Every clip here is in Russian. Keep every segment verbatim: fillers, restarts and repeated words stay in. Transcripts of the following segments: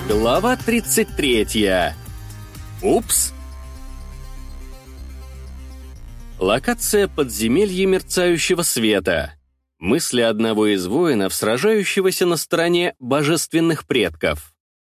Глава тридцать третья. Упс. Локация подземелья мерцающего света. Мысли одного из воинов, сражающегося на стороне божественных предков.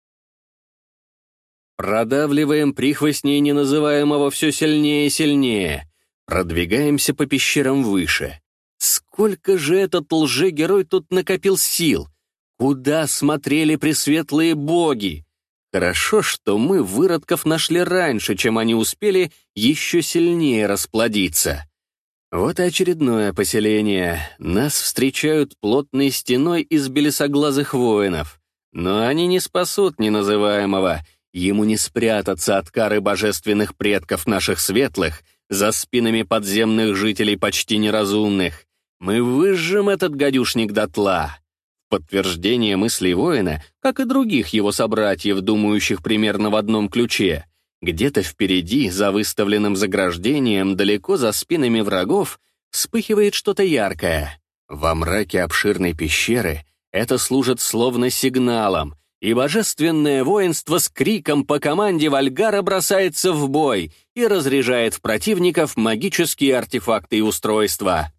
Продавливаем прихвостней неназываемого все сильнее и сильнее. Продвигаемся по пещерам выше. Сколько же этот лжегерой тут накопил сил? Куда смотрели пресветлые боги? Хорошо, что мы выродков нашли раньше, чем они успели еще сильнее расплодиться. Вот и очередное поселение. Нас встречают плотной стеной из белесоглазых воинов. Но они не спасут неназываемого. Ему не спрятаться от кары божественных предков наших светлых за спинами подземных жителей почти неразумных. Мы выжжем этот гадюшник дотла. Подтверждение мыслей воина, как и других его собратьев, думающих примерно в одном ключе. Где-то впереди, за выставленным заграждением, далеко за спинами врагов, вспыхивает что-то яркое. Во мраке обширной пещеры это служит словно сигналом, и божественное воинство с криком по команде Вальгара бросается в бой и разряжает в противников магические артефакты и устройства.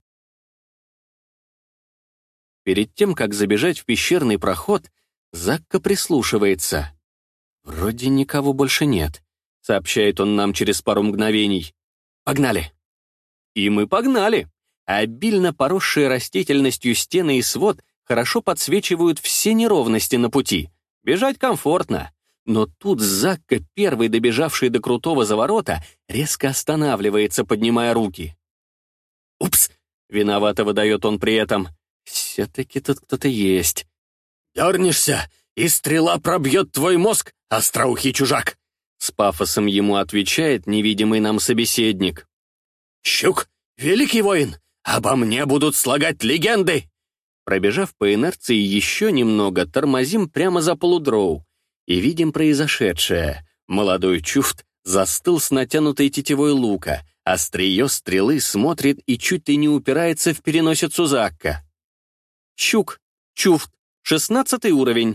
Перед тем, как забежать в пещерный проход, Закка прислушивается. «Вроде никого больше нет», — сообщает он нам через пару мгновений. «Погнали!» И мы погнали! Обильно поросшие растительностью стены и свод хорошо подсвечивают все неровности на пути. Бежать комфортно. Но тут Закка, первый добежавший до крутого заворота, резко останавливается, поднимая руки. «Упс!» — виновато выдает он при этом. «Все-таки тут кто-то есть». «Дернешься, и стрела пробьет твой мозг, остроухий чужак!» С пафосом ему отвечает невидимый нам собеседник. «Щук, великий воин, обо мне будут слагать легенды!» Пробежав по инерции еще немного, тормозим прямо за полудроу и видим произошедшее. Молодой чуфт застыл с натянутой тетивой лука, острие стрелы смотрит и чуть ли не упирается в переносицу Закка. Щук, чуфт, шестнадцатый уровень.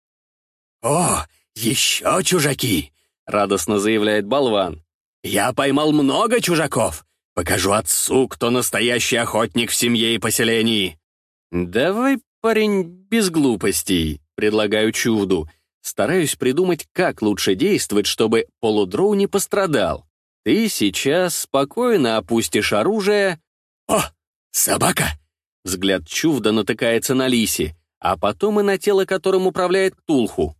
«О, еще чужаки!» — радостно заявляет болван. «Я поймал много чужаков. Покажу отцу, кто настоящий охотник в семье и поселении». «Давай, парень, без глупостей», — предлагаю чувду. Стараюсь придумать, как лучше действовать, чтобы полудроу не пострадал. Ты сейчас спокойно опустишь оружие. «О, собака!» Взгляд чувда натыкается на Лиси, а потом и на тело, которым управляет Ктулху.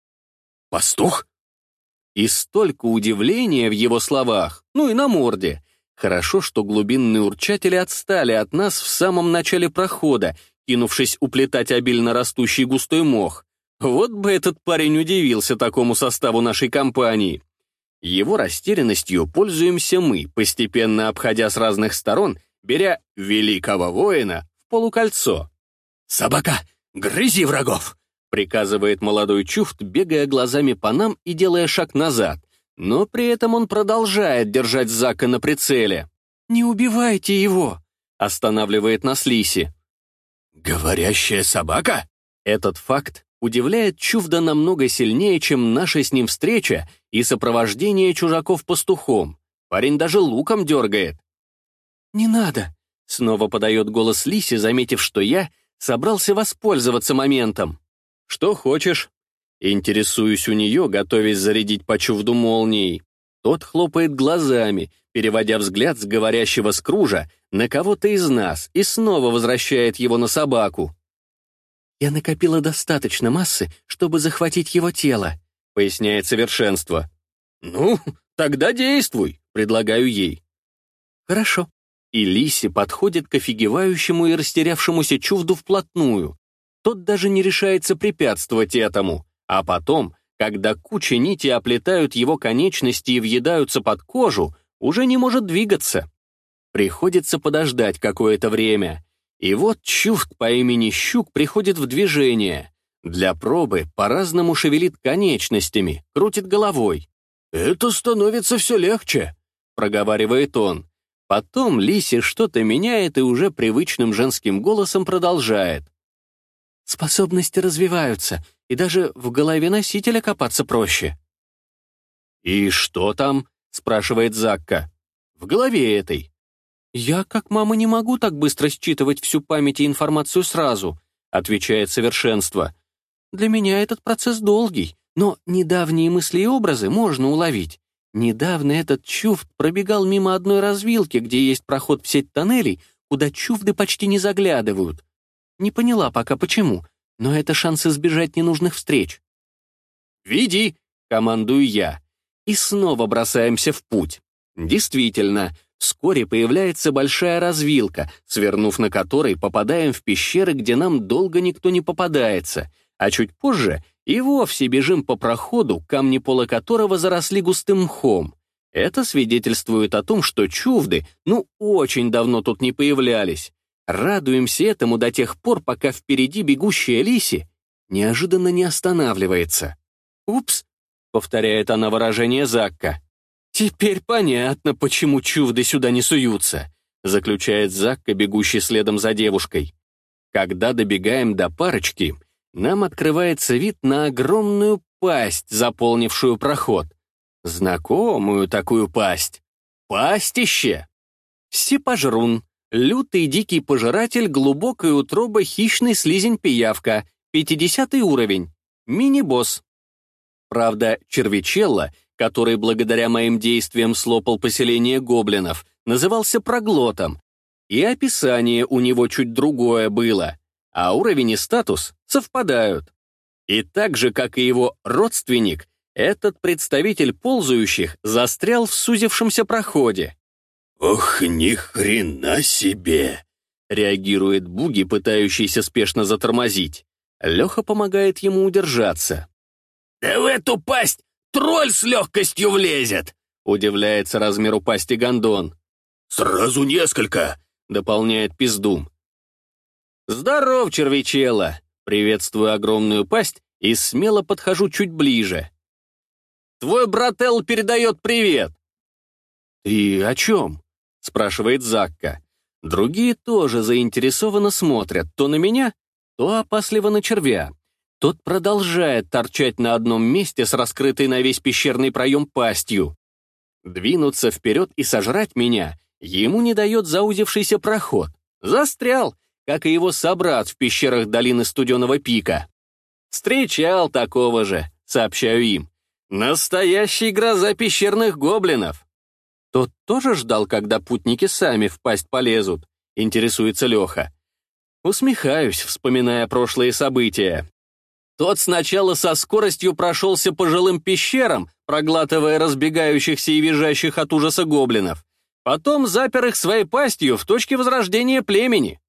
«Пастух?» И столько удивления в его словах, ну и на морде. Хорошо, что глубинные урчатели отстали от нас в самом начале прохода, кинувшись уплетать обильно растущий густой мох. Вот бы этот парень удивился такому составу нашей компании. Его растерянностью пользуемся мы, постепенно обходя с разных сторон, беря великого воина в полукольцо. «Собака, грызи врагов!» — приказывает молодой чуфт, бегая глазами по нам и делая шаг назад. Но при этом он продолжает держать Закка на прицеле. «Не убивайте его!» — останавливает нас Лиси. «Говорящая собака?» Этот факт удивляет чувда намного сильнее, чем наша с ним встреча и сопровождение чужаков пастухом. Парень даже луком дергает. «Не надо!» — снова подает голос Лиси, заметив, что я собрался воспользоваться моментом. «Что хочешь?» Интересуюсь у нее, готовясь зарядить по чувду молнией. Тот хлопает глазами, переводя взгляд с говорящего Скружа на кого-то из нас и снова возвращает его на собаку. «Я накопила достаточно массы, чтобы захватить его тело», — поясняет совершенство. «Ну, тогда действуй», — предлагаю ей. «Хорошо». И Лиси подходит к офигевающему и растерявшемуся чувду вплотную. Тот даже не решается препятствовать этому. А потом, когда куча нитей оплетают его конечности и въедаются под кожу, уже не может двигаться. Приходится подождать какое-то время. И вот чуфт по имени Щук приходит в движение. Для пробы по-разному шевелит конечностями, крутит головой. «Это становится все легче», — проговаривает он. Потом Лиси что-то меняет и уже привычным женским голосом продолжает. Способности развиваются, и даже в голове носителя копаться проще. «И что там?» — спрашивает Закка. «В голове этой». «Я, как мама, не могу так быстро считывать всю память и информацию сразу», — отвечает совершенство. «Для меня этот процесс долгий, но недавние мысли и образы можно уловить. Недавно этот чуфт пробегал мимо одной развилки, где есть проход в сеть тоннелей, куда чуфды почти не заглядывают. Не поняла пока почему, но это шанс избежать ненужных встреч». «Веди», — командую я, и снова бросаемся в путь. Действительно, вскоре появляется большая развилка, свернув на которой попадаем в пещеры, где нам долго никто не попадается, а чуть позже и вовсе бежим по проходу, камни пола которого заросли густым мхом. Это свидетельствует о том, что чувды, ну, очень давно тут не появлялись. Радуемся этому до тех пор, пока впереди бегущая Лиси неожиданно не останавливается. «Упс», — повторяет она выражение Закка. «Теперь понятно, почему чувды сюда не суются», — заключает Закка, бегущий следом за девушкой. Когда добегаем до парочки, нам открывается вид на огромную пасть, заполнившую проход. Знакомую такую пасть. Пастище! Всепожрун, лютый дикий пожиратель, глубокой утробы, хищный слизень-пиявка, пятидесятый уровень, мини-босс. Правда, Червичелло, который благодаря моим действиям слопал поселение гоблинов, назывался проглотом, и описание у него чуть другое было, а уровень и статус совпадают. И так же, как и его родственник, этот представитель ползающих застрял в сузившемся проходе. «Ох, ни хрена себе!» — реагирует Буги, пытающийся спешно затормозить. Леха помогает ему удержаться. «Да в эту пасть тролль с легкостью влезет!» — удивляется размеру пасти гондон. «Сразу несколько!» — дополняет Пиздум. «Здоров, Червичелло!» — приветствую огромную пасть и смело подхожу чуть ближе. «Твой брателл передает привет!» «Ты о чем?» — спрашивает Закка. Другие тоже заинтересованно смотрят то на меня, то опасливо на червя. Тот продолжает торчать на одном месте с раскрытой на весь пещерный проем пастью. Двинуться вперед и сожрать меня ему не дает заузившийся проход. Застрял, как и его собрат в пещерах долины Студеного пика. «Встречал такого же», — сообщаю им. «Настоящий гроза пещерных гоблинов». «Тот тоже ждал, когда путники сами в пасть полезут?» — интересуется Леха. Усмехаюсь, вспоминая прошлые события. Тот сначала со скоростью прошелся по жилым пещерам, проглатывая разбегающихся и визжащих от ужаса гоблинов. Потом запер их своей пастью в точке возрождения племени.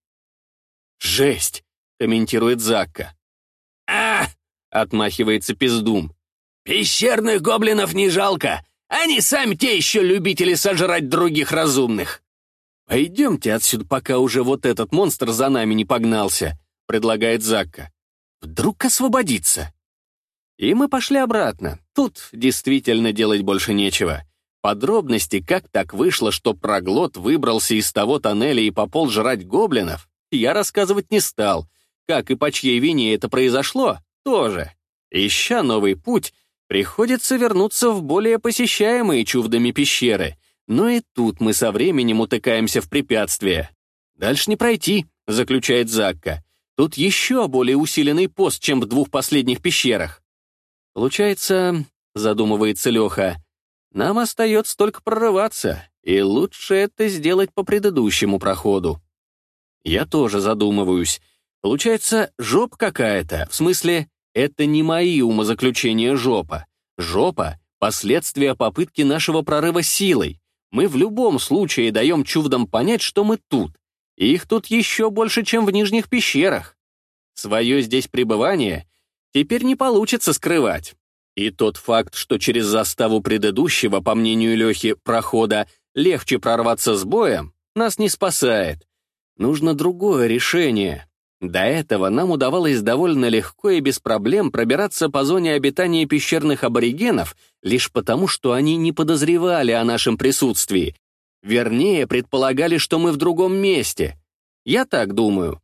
«Жесть!» — комментирует Закка. «А!» — отмахивается Пиздум. «Пещерных гоблинов не жалко. Они сами те еще любители сожрать других разумных». «Пойдемте отсюда, пока уже вот этот монстр за нами не погнался», — предлагает Закка. «Вдруг освободится?» И мы пошли обратно. Тут действительно делать больше нечего. Подробности, как так вышло, что проглот выбрался из того тоннеля и пополз жрать гоблинов, я рассказывать не стал. Как и по чьей вине это произошло, тоже. Ища новый путь, приходится вернуться в более посещаемые чувдами пещеры. Но и тут мы со временем утыкаемся в препятствия. «Дальше не пройти», — заключает Закка. «Тут еще более усиленный пост, чем в двух последних пещерах». «Получается, — задумывается Леха, — нам остается только прорываться, и лучше это сделать по предыдущему проходу». Я тоже задумываюсь. Получается, жопа какая-то, в смысле, это не мои умозаключения жопа. Жопа — последствия попытки нашего прорыва силой. Мы в любом случае даем чувдам понять, что мы тут. Их тут еще больше, чем в нижних пещерах. Свое здесь пребывание теперь не получится скрывать. И тот факт, что через заставу предыдущего, по мнению Лехи, прохода легче прорваться с боем, нас не спасает. Нужно другое решение. До этого нам удавалось довольно легко и без проблем пробираться по зоне обитания пещерных аборигенов лишь потому, что они не подозревали о нашем присутствии. Вернее, предполагали, что мы в другом месте. Я так думаю.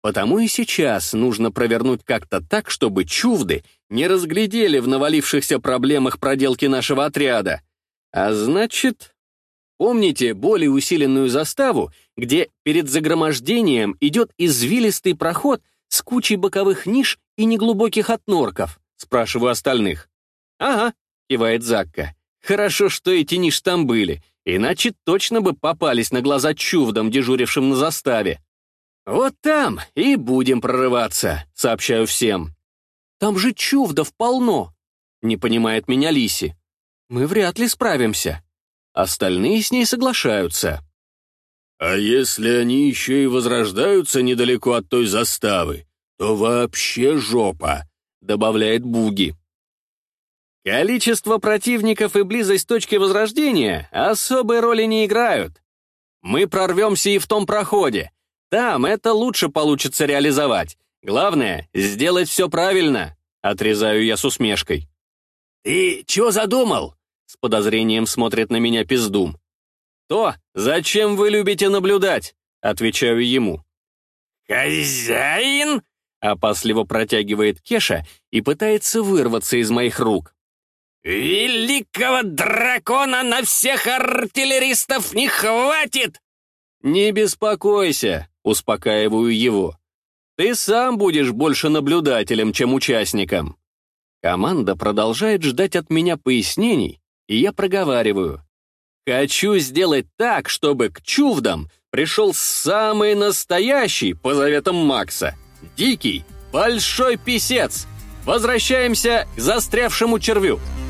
Потому и сейчас нужно провернуть как-то так, чтобы чувды не разглядели в навалившихся проблемах проделки нашего отряда. А значит, помните более усиленную заставу, где перед загромождением идет извилистый проход с кучей боковых ниш и неглубоких отнорков? Спрашиваю остальных. «Ага», — кивает Закка. «Хорошо, что эти ниши там были, иначе точно бы попались на глаза чувдам, дежурившим на заставе». «Вот там и будем прорываться», — сообщаю всем. «Там же чувдов полно», — не понимает меня Лиси. «Мы вряд ли справимся». Остальные с ней соглашаются. «А если они еще и возрождаются недалеко от той заставы, то вообще жопа», — добавляет Буги. «Количество противников и близость точки возрождения особой роли не играют. Мы прорвемся и в том проходе. Там это лучше получится реализовать. Главное — сделать все правильно», — отрезаю я с усмешкой. «Ты чего задумал?» — с подозрением смотрит на меня Пиздум. «То, зачем вы любите наблюдать?» — отвечаю ему. «Хозяин?» — опасливо протягивает Кеша и пытается вырваться из моих рук. «Великого дракона на всех артиллеристов не хватит!» «Не беспокойся», — успокаиваю его. «Ты сам будешь больше наблюдателем, чем участником». Команда продолжает ждать от меня пояснений, и я проговариваю. «Хочу сделать так, чтобы к чувдам пришел самый настоящий, по заветам Макса, дикий, большой писец. Возвращаемся к застрявшему червю».